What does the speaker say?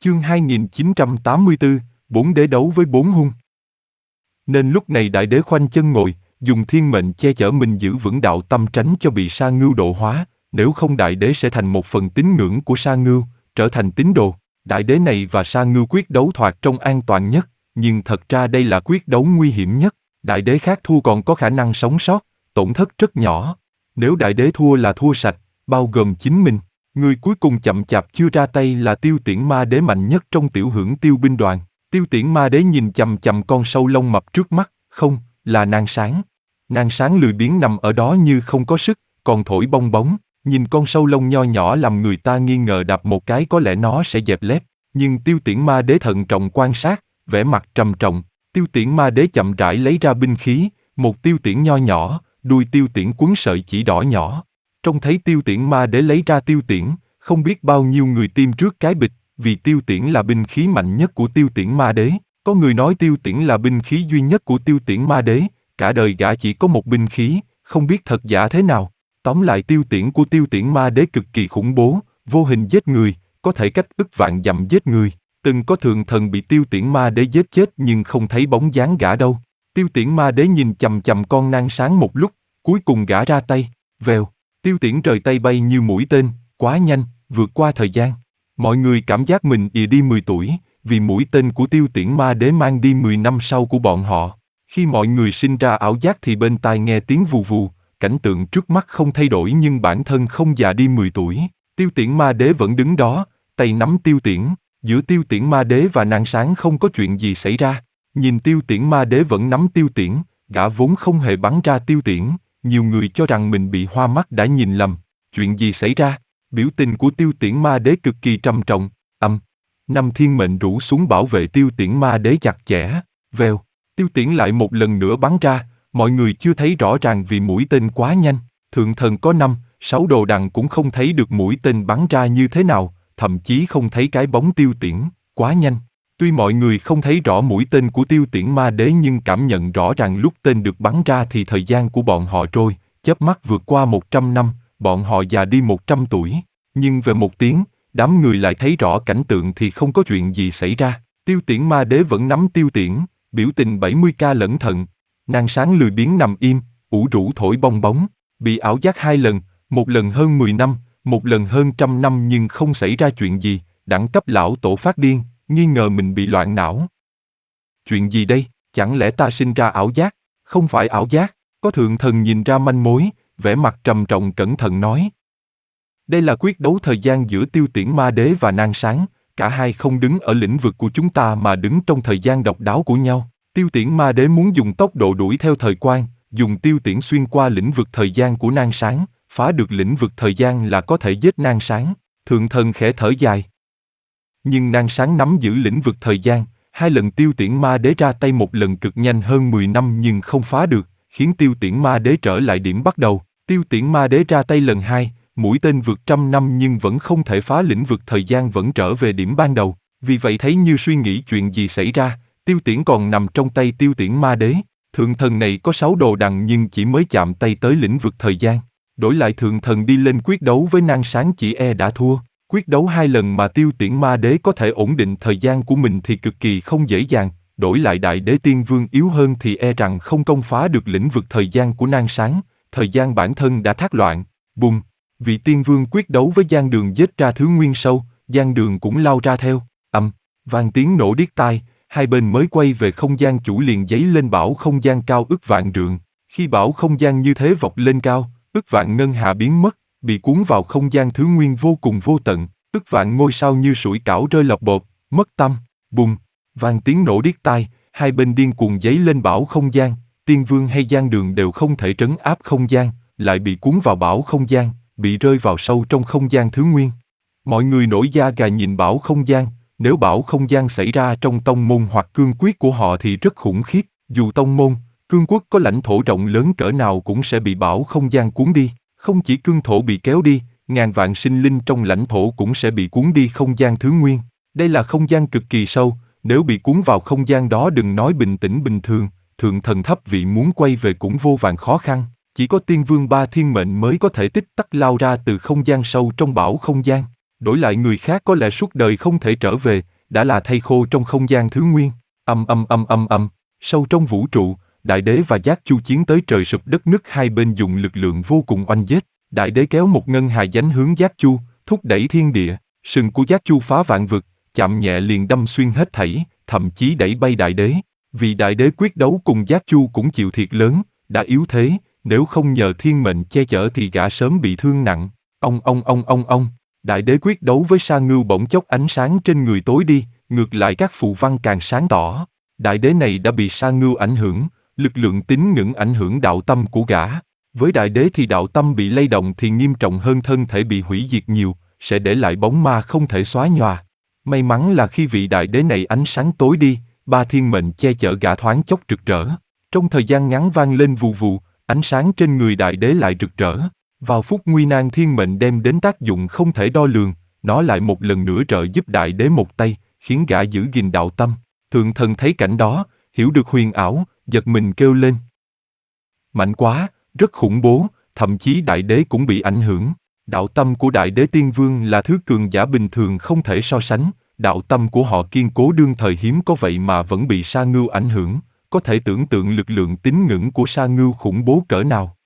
Chương 2984, bốn đế đấu với bốn hung. Nên lúc này đại đế khoanh chân ngồi, dùng thiên mệnh che chở mình giữ vững đạo tâm tránh cho bị sa ngưu độ hóa, nếu không đại đế sẽ thành một phần tín ngưỡng của sa ngưu, trở thành tín đồ. Đại đế này và sa ngưu quyết đấu thoạt trông an toàn nhất, nhưng thật ra đây là quyết đấu nguy hiểm nhất. Đại đế khác thua còn có khả năng sống sót, tổn thất rất nhỏ. Nếu đại đế thua là thua sạch, bao gồm chính mình. Người cuối cùng chậm chạp chưa ra tay là Tiêu Tiễn Ma Đế mạnh nhất trong tiểu hưởng Tiêu binh đoàn. Tiêu Tiễn Ma Đế nhìn chằm chằm con sâu lông mập trước mắt, không, là Nan Sáng. Nan Sáng lười biếng nằm ở đó như không có sức, còn thổi bong bóng, nhìn con sâu lông nho nhỏ làm người ta nghi ngờ đạp một cái có lẽ nó sẽ dẹp lép. Nhưng Tiêu Tiễn Ma Đế thận trọng quan sát, vẻ mặt trầm trọng. Tiêu Tiễn Ma Đế chậm rãi lấy ra binh khí, một tiêu tiễn nho nhỏ, đuôi tiêu tiễn quấn sợi chỉ đỏ nhỏ. Trông thấy Tiêu Tiễn Ma Đế lấy ra tiêu tiễn, không biết bao nhiêu người tim trước cái bịch, vì tiêu tiễn là binh khí mạnh nhất của Tiêu Tiễn Ma Đế. Có người nói tiêu tiễn là binh khí duy nhất của Tiêu Tiễn Ma Đế, cả đời gã chỉ có một binh khí, không biết thật giả thế nào. Tóm lại tiêu tiễn của Tiêu Tiễn Ma Đế cực kỳ khủng bố, vô hình giết người, có thể cách ức vạn dặm giết người. Từng có thượng thần bị Tiêu Tiễn Ma Đế giết chết nhưng không thấy bóng dáng gã đâu. Tiêu Tiễn Ma Đế nhìn chằm chằm con Nan Sáng một lúc, cuối cùng gã ra tay, vèo. Tiêu tiễn rời tay bay như mũi tên, quá nhanh, vượt qua thời gian. Mọi người cảm giác mình ìa đi 10 tuổi, vì mũi tên của Tiêu Tiễn Ma Đế mang đi 10 năm sau của bọn họ. Khi mọi người sinh ra ảo giác thì bên tai nghe tiếng vù vù, cảnh tượng trước mắt không thay đổi nhưng bản thân không già đi 10 tuổi. Tiêu Tiễn Ma Đế vẫn đứng đó, tay nắm tiêu tiễn, giữa Tiêu Tiễn Ma Đế và Nan Sáng không có chuyện gì xảy ra. Nhìn Tiêu Tiễn Ma Đế vẫn nắm tiêu tiễn, gã vốn không hề bắn ra tiêu tiễn. Nhiều người cho rằng mình bị hoa mắt đã nhìn lầm. Chuyện gì xảy ra? Biểu tình của Tiêu Tiễn Ma Đế cực kỳ trầm trọng. Năm thiên mệnh rủ xuống bảo vệ Tiêu Tiễn Ma Đế chặt chẽ. Vèo. Tiêu tiễn lại một lần nữa bắn ra. Mọi người chưa thấy rõ ràng vì mũi tên quá nhanh. Thượng thần có 5, 6 đồ đằng cũng không thấy được mũi tên bắn ra như thế nào, thậm chí không thấy cái bóng tiêu tiễn, quá nhanh. Tuy mọi người không thấy rõ mũi tên của Tiêu Tiễn Ma Đế nhưng cảm nhận rõ ràng lúc tên được bắn ra thì thời gian của bọn họ trôi, chớp mắt vượt qua 100 năm, bọn họ già đi 100 tuổi. Nhưng về một tiếng, đám người lại thấy rõ cảnh tượng thì không có chuyện gì xảy ra. Tiêu Tiễn Ma Đế vẫn nắm tiêu tiễn, biểu tình 70k lẫn thận. Nan Sáng lười biếng nằm im, ủ rũ thổi bong bóng, bị ảo giác 2 lần, một lần hơn 10 năm, một lần hơn 100 năm nhưng không xảy ra chuyện gì. Đẳng cấp lão tổ phát điên, nghi ngờ mình bị loạn não. Chuyện gì đây? Chẳng lẽ ta sinh ra ảo giác? Không phải ảo giác. Có thượng thần nhìn ra manh mối, vẻ mặt trầm trọng cẩn thận nói. Đây là quyết đấu thời gian giữa Tiêu Tiễn Ma Đế và Nan Sáng, cả hai không đứng ở lĩnh vực của chúng ta mà đứng trong thời gian độc đáo của nhau. Tiêu Tiễn Ma Đế muốn dùng tốc độ đuổi theo thời quang, dùng tiêu tiễn xuyên qua lĩnh vực thời gian của Nan Sáng, phá được lĩnh vực thời gian là có thể giết Nan Sáng. Thượng thần khẽ thở dài. Nhưng Nan Sáng nắm giữ lĩnh vực thời gian, 2 lần Tiêu Tiễn Ma Đế ra tay một lần cực nhanh hơn 10 năm nhưng không phá được, khiến Tiêu Tiễn Ma Đế trở lại điểm bắt đầu. Tiêu Tiễn Ma Đế ra tay lần 2, mũi tên vượt 100 năm nhưng vẫn không thể phá lĩnh vực thời gian vẫn trở về điểm ban đầu. Vì vậy thấy như suy nghĩ chuyện gì xảy ra, tiêu tiễn còn nằm trong tay Tiêu Tiễn Ma Đế. Thượng thần này có 6 đồ đằng nhưng chỉ mới chạm tay tới lĩnh vực thời gian. Đổi lại thượng thần đi lên quyết đấu với Nan Sáng chỉ đã thua. Quyết đấu 2 lần mà Tiêu Tiễn Ma Đế có thể ổn định thời gian của mình thì cực kỳ không dễ dàng. Đổi lại Đại Đế Tiên Vương yếu hơn thì rằng không công phá được lĩnh vực thời gian của Nan Sáng. Thời gian bản thân đã thác loạn. Bùng! Vị Tiên Vương quyết đấu với Giang Đường giết ra thứ nguyên sâu, Giang Đường cũng lao ra theo. Vang tiếng nổ điếc tai, hai bên mới quay về không gian chủ liền giấy lên bảo không gian cao ức vạn trượng. Khi bảo không gian như thế vọt lên cao, ức vạn ngân hà biến mất, bị cuốn vào không gian thứ nguyên vô cùng vô tận, ức vạn ngôi sao như sủi cảo rơi lọc bột, mất tâm. Bùng! Vang tiếng nổ điếc tai, hai bên điên cuồng giấy lên bảo không gian, Tiên Vương hay Giang Đường đều không thể trấn áp không gian, lại bị cuốn vào bảo không gian, bị rơi vào sâu trong không gian thứ nguyên. Mọi người nổi da gà nhìn bảo không gian, nếu bảo không gian xảy ra trong tông môn hoặc cương quyết của họ thì rất khủng khiếp, dù tông môn, cương quốc có lãnh thổ rộng lớn cỡ nào cũng sẽ bị bảo không gian cuốn đi, không chỉ cương thổ bị kéo đi, ngàn vạn sinh linh trong lãnh thổ cũng sẽ bị cuốn đi không gian thứ nguyên. Đây là không gian cực kỳ sâu, nếu bị cuốn vào không gian đó đừng nói bình tĩnh bình thường, thượng thần thấp vị muốn quay về cũng vô vàn khó khăn. Chỉ có Tiên Vương 3 thiên mệnh mới có thể tích tắc lao ra từ không gian sâu trong bảo không gian. Đổi lại người khác có lẽ suốt đời không thể trở về, đã là thây khô trong không gian thứ nguyên. Sâu trong vũ trụ, Đại Đế và Giác Chu chiến tới trời sụp đất nứt, hai bên dùng lực lượng vô cùng oanh giết. Đại Đế kéo một ngân hà dánh hướng Giác Chu, thúc đẩy thiên địa, sừng của Giác Chu phá vạn vực, chạm nhẹ liền đâm xuyên hết thảy, thậm chí đẩy bay Đại Đế. Vì Đại Đế quyết đấu cùng Giác Chu cũng chịu thiệt lớn, đã yếu thế, nếu không nhờ thiên mệnh che chở thì gã sớm bị thương nặng. Ông. Đại Đế quyết đấu với Sa Ngưu, bỗng chốc ánh sáng trên người tối đi, ngược lại các phù văn càng sáng tỏ. Đại Đế này đã bị Sa Ngưu ảnh hưởng, lực lượng tín ngưỡng ảnh hưởng đạo tâm của gã. Với Đại Đế thì đạo tâm bị lay động thì nghiêm trọng hơn thân thể bị hủy diệt nhiều, sẽ để lại bóng ma không thể xóa nhòa. May mắn là khi vị Đại Đế này ánh sáng tối đi, ba thiên mệnh che chở gã thoáng chốc rực rỡ. Trong thời gian ngắn vang lên vù vù, ánh sáng trên người Đại Đế lại rực rỡ. Vào phút nguy nan thiên mệnh đem đến tác dụng không thể đo lường, nó lại một lần nữa trợ giúp Đại Đế một tay, khiến gã giữ gìn đạo tâm. Thượng thần thấy cảnh đó, hiểu được huyền ảo, giật mình kêu lên. Mạnh quá, rất khủng bố, thậm chí Đại Đế cũng bị ảnh hưởng. Đạo tâm của Đại Đế Tiên Vương là thứ cường giả bình thường không thể so sánh, đạo tâm của họ kiên cố đương thời hiếm có vậy mà vẫn bị Sa Ngưu ảnh hưởng, có thể tưởng tượng lực lượng tín ngưỡng của Sa Ngưu khủng bố cỡ nào.